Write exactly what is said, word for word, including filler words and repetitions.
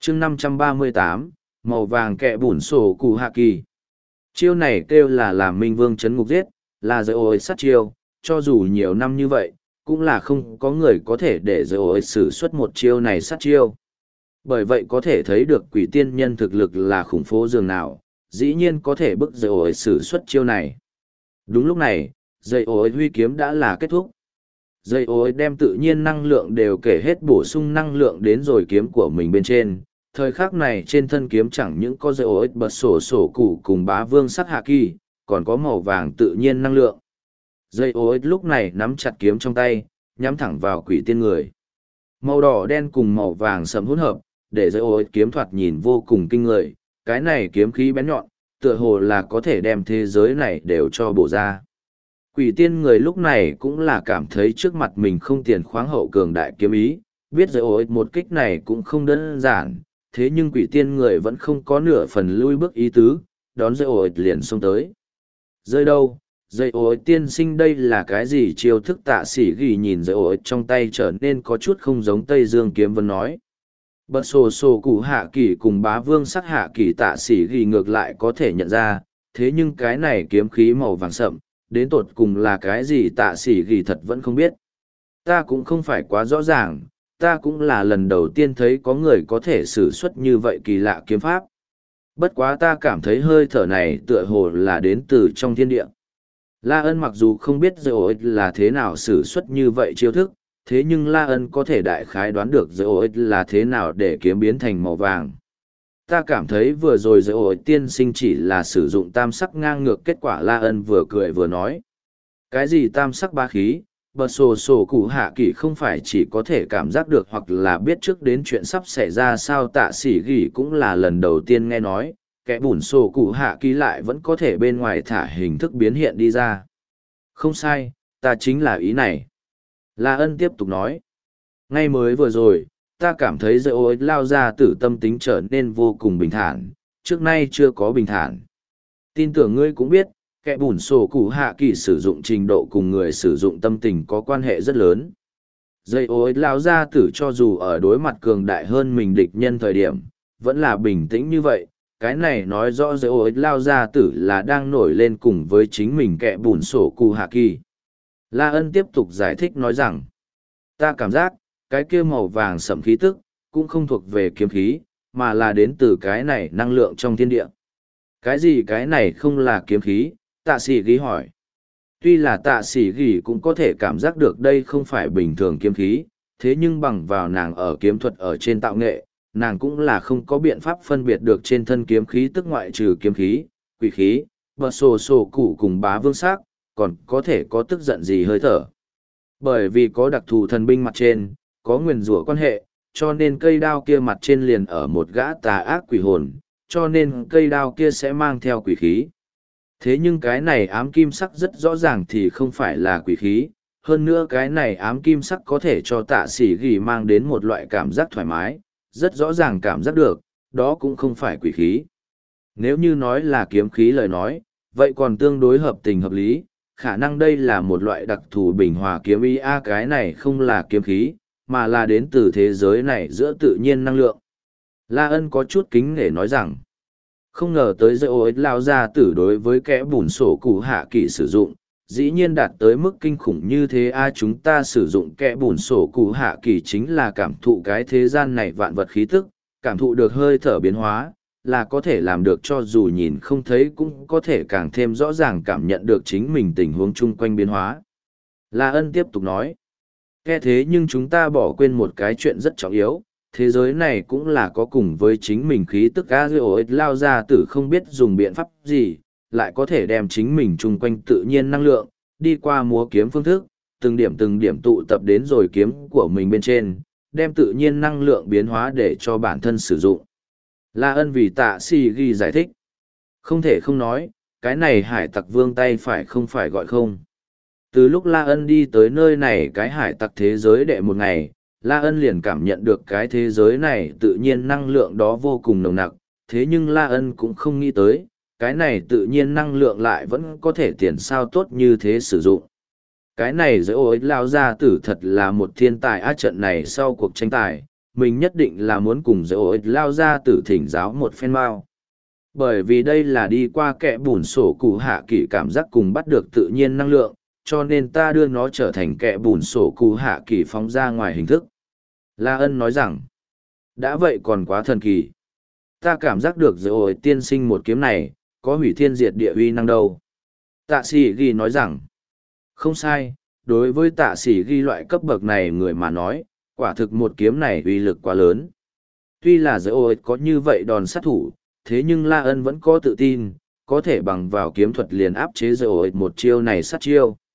chương năm trăm ba mươi tám, màu vàng kẹ bùn sổ cụ hạ kỳ. Chiêu này kêu là làm minh vương chấn ngục giết, là giới ôi sát chiêu, cho dù nhiều năm như vậy, cũng là không có người có thể để giới ôi sử xuất một chiêu này sát chiêu. Bởi vậy có thể thấy được quỷ tiên nhân thực lực là khủng phố dường nào, dĩ nhiên có thể bức giới ôi sử xuất chiêu này. Đúng lúc này, dây ôi huy kiếm đã là kết thúc. Dây ôi đem tự nhiên năng lượng đều kể hết bổ sung năng lượng đến rồi kiếm của mình bên trên. Thời khắc này trên thân kiếm chẳng những có dây ôi bật sổ sổ cụ cùng bá vương sắc hạ kỳ, còn có màu vàng tự nhiên năng lượng. Dây ôi lúc này nắm chặt kiếm trong tay, nhắm thẳng vào quỷ tiên người. Màu đỏ đen cùng màu vàng sẫm hỗn hợp, để dây ôi kiếm thoạt nhìn vô cùng kinh người. Cái này kiếm khí bén nhọn, tựa hồ là có thể đem thế giới này đều cho bổ ra. Quỷ tiên người lúc này cũng là cảm thấy trước mặt mình không tiền khoáng hậu cường đại kiếm ý, biết rồi ôi một kích này cũng không đơn giản, thế nhưng quỷ tiên người vẫn không có nửa phần lui bước ý tứ, đón dây ôi liền xông tới. Rơi đâu, dây ôi tiên sinh đây là cái gì chiêu thức tạ sĩ ghi nhìn dây ôi trong tay trở nên có chút không giống Tây Dương kiếm vân nói. Bật sổ sổ cụ hạ kỳ cùng bá vương sắc hạ kỳ tạ sĩ ghi ngược lại có thể nhận ra, thế nhưng cái này kiếm khí màu vàng sậm, đến tột cùng là cái gì tạ sĩ ghi thật vẫn không biết. Ta cũng không phải quá rõ ràng, ta cũng là lần đầu tiên thấy có người có thể sử xuất như vậy kỳ lạ kiếm pháp. Bất quá ta cảm thấy hơi thở này tựa hồ là đến từ trong thiên địa. La Ân mặc dù không biết rồi là thế nào sử xuất như vậy chiêu thức, thế nhưng La Ân có thể đại khái đoán được rồi là thế nào để kiếm biến thành màu vàng. Ta cảm thấy vừa rồi rồi tiên sinh chỉ là sử dụng tam sắc ngang ngược, kết quả La Ân vừa cười vừa nói. Cái gì tam sắc ba khí, bật sổ sổ cụ hạ kỳ không phải chỉ có thể cảm giác được hoặc là biết trước đến chuyện sắp xảy ra sao tạ sĩ gỉ cũng là lần đầu tiên nghe nói, kẻ bùn sổ cụ hạ kỳ lại vẫn có thể bên ngoài thả hình thức biến hiện đi ra. Không sai, ta chính là ý này. La Ân tiếp tục nói. Ngay mới vừa rồi, ta cảm thấy dây ôi lao ra tử tâm tính trở nên vô cùng bình thản, trước nay chưa có bình thản. Tin tưởng ngươi cũng biết, kẻ bùn sổ cụ hạ kỳ sử dụng trình độ cùng người sử dụng tâm tình có quan hệ rất lớn. Dây ôi lao ra tử cho dù ở đối mặt cường đại hơn mình địch nhân thời điểm, vẫn là bình tĩnh như vậy. Cái này nói rõ dây ôi lao ra tử là đang nổi lên cùng với chính mình kẻ bùn sổ cụ hạ kỳ. La Ân tiếp tục giải thích nói rằng, ta cảm giác, cái kia màu vàng sẫm khí tức, cũng không thuộc về kiếm khí, mà là đến từ cái này năng lượng trong thiên địa. Cái gì cái này không là kiếm khí? Tạ sĩ ghi hỏi. Tuy là tạ sĩ ghi cũng có thể cảm giác được đây không phải bình thường kiếm khí, thế nhưng bằng vào nàng ở kiếm thuật ở trên tạo nghệ, nàng cũng là không có biện pháp phân biệt được trên thân kiếm khí tức ngoại trừ kiếm khí, quỷ khí, bật sổ sổ cụ cùng bá vương sắc, còn có thể có tức giận gì hơi thở. Bởi vì có đặc thù thần binh mặt trên, có nguyền rủa quan hệ, cho nên cây đao kia mặt trên liền ở một gã tà ác quỷ hồn, cho nên cây đao kia sẽ mang theo quỷ khí. Thế nhưng cái này ám kim sắc rất rõ ràng thì không phải là quỷ khí, hơn nữa cái này ám kim sắc có thể cho tạ sĩ ghi mang đến một loại cảm giác thoải mái, rất rõ ràng cảm giác được, đó cũng không phải quỷ khí. Nếu như nói là kiếm khí lời nói, vậy còn tương đối hợp tình hợp lý, khả năng đây là một loại đặc thù bình hòa kiếm ý a cái này không là kiếm khí, mà là đến từ thế giới này giữa tự nhiên năng lượng. La Ân có chút kính nể nói rằng, không ngờ tới dây ối lao ra tử đối với kẻ bùn sổ cụ hạ kỳ sử dụng, dĩ nhiên đạt tới mức kinh khủng như thế a chúng ta sử dụng kẻ bùn sổ cụ hạ kỳ chính là cảm thụ cái thế gian này vạn vật khí tức, cảm thụ được hơi thở biến hóa, là có thể làm được cho dù nhìn không thấy cũng có thể càng thêm rõ ràng cảm nhận được chính mình tình huống chung quanh biến hóa. La Ân tiếp tục nói, nghe thế nhưng chúng ta bỏ quên một cái chuyện rất trọng yếu, thế giới này cũng là có cùng với chính mình khí tức a dư lao ra tử không biết dùng biện pháp gì, lại có thể đem chính mình chung quanh tự nhiên năng lượng, đi qua múa kiếm phương thức, từng điểm từng điểm tụ tập đến rồi kiếm của mình bên trên, đem tự nhiên năng lượng biến hóa để cho bản thân sử dụng. La Ân vì tạ si ghi giải thích. Không thể không nói, cái này hải tặc vương tay phải không phải gọi không. Từ lúc La Ân đi tới nơi này cái hải tặc thế giới đệ một ngày, La Ân liền cảm nhận được cái thế giới này tự nhiên năng lượng đó vô cùng nồng nặc, thế nhưng La Ân cũng không nghĩ tới, cái này tự nhiên năng lượng lại vẫn có thể tiền sao tốt như thế sử dụng. Cái này dễ ối lao ra tử thật là một thiên tài á trận này sau cuộc tranh tài, mình nhất định là muốn cùng dễ ổi lao ra tử thỉnh giáo một phen mau. Bởi vì đây là đi qua kẽ bùn sổ cụ hạ kỳ cảm giác cùng bắt được tự nhiên năng lượng, cho nên ta đưa nó trở thành kẽ bùn sổ cụ hạ kỳ phóng ra ngoài hình thức. La Ân nói rằng, đã vậy còn quá thần kỳ. Ta cảm giác được dễ ổi tiên sinh một kiếm này, có hủy thiên diệt địa uy năng đâu. Tạ sĩ ghi nói rằng, không sai, đối với tạ sĩ ghi loại cấp bậc này người mà nói, quả thực một kiếm này uy lực quá lớn. Tuy là dễ ổi có như vậy đòn sát thủ, thế nhưng La Ân vẫn có tự tin, có thể bằng vào kiếm thuật liền áp chế dễ ổi một chiêu này sát chiêu.